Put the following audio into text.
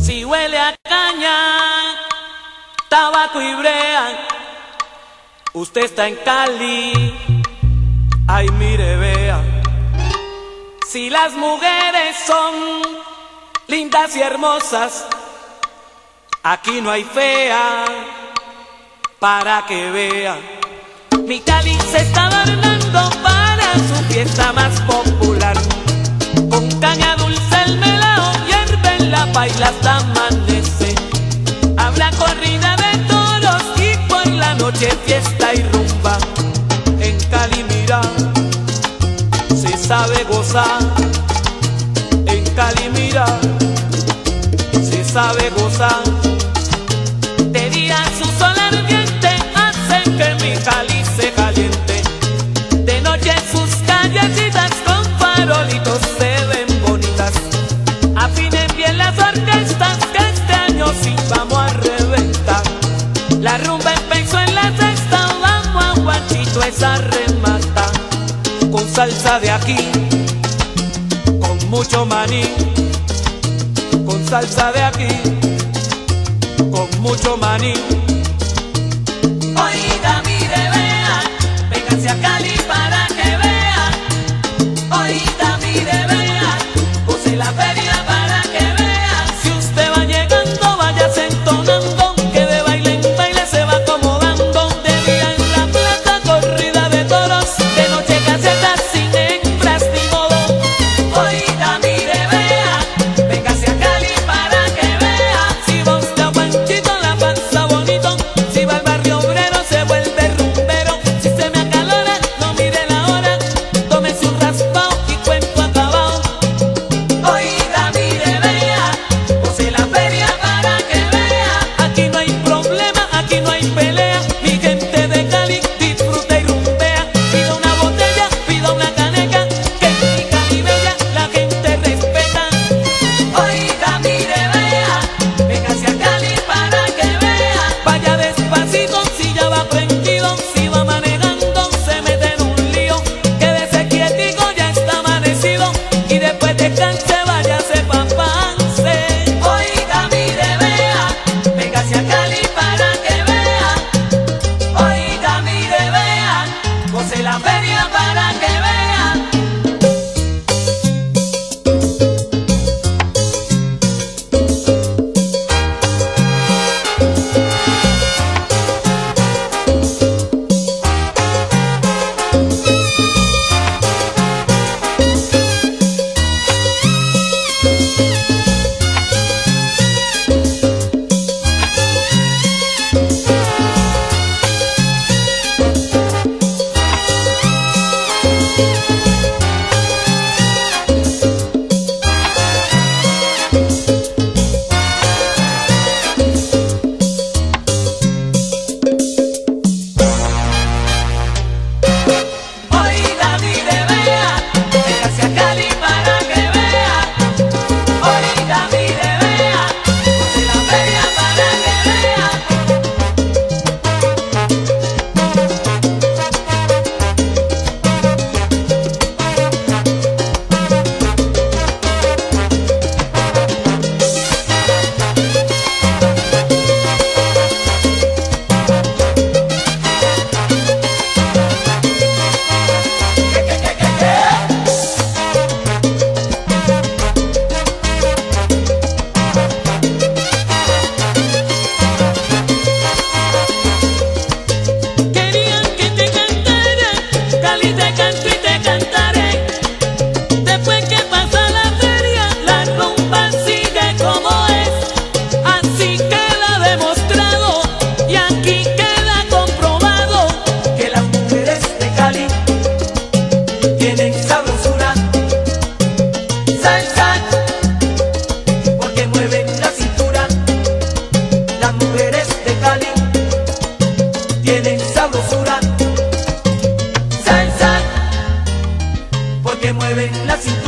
Si huele a caña, tabaco y brea, usted está en Cali, ay mire vea. Si las mujeres son lindas y hermosas, aquí no hay fea, para que vea. Mi Cali se está adornando para su fiesta más popular. Con caña dulce el melao hierve en la paila hasta amanece. Habrá corrida de toros y por la noche fiesta y rumba. En Cali mira, se sabe gozar. En Cali mira, se sabe gozar. De día su sol ardiente hace que mi Cali se caliente. De noche sus callecitas con farolitos se ven bonitas. Afinen bien las orquestas que este año sí vamos a reventar. La rumba empezó en la sexta, vamos a guachito esa remata. Con salsa de aquí, con mucho maní. Con salsa de aquí, con mucho maní. Oiga, mire, vea, véngase a Cali para que vea. Oiga, mire, vea, use la feria para que vea. Si usted va llegando, váyase entonando, que de baile en baile se va acomodando. De día en la plaza, corrida de toros, de noche casetas sin hembras ni modo. Oiga, mire, vea, véngase a Cali para que vea. Si va usted a Panchito la pasa bonito, si va al barrio obrero se vuelve rumbero. Si se me acalora, no mire la hora, tómese un raspao y cuento acabado. Oiga, mire, vea, use la feria para que vea. Aquí no hay problema, aquí no hay pelea. Mi gente de Cali disfruta y rumbea. Pida una botella, pida una caneca, que en mi Cali bella la gente respeta. Oiga, mire, vea, véngase a Cali para que vea. Vaya despacito si ya va prendido, si va manejando se mete en un lío. Quédese quietico, ya está amanecido, y después descanse, váyase pa' Pance. Oiga, mire, vea, véngase a Cali para que vea. Oiga, mire, vea, goce la feria para que vea. Oiga, mire, vea, véngase a Cali para que vea. Oiga, mire, vea, goce la feria para que vea. Querían que te cantara, Cali te canto y te cantaré. Después que pasa la feria, la rumba sigue como es. Así queda demostrado y aquí queda comprobado que las mujeres de Cali tienen sabrosura, salsa, porque mueven la cintura. Las mujeres de Cali tienen sabrosura, salsa, porque mueven la cintura.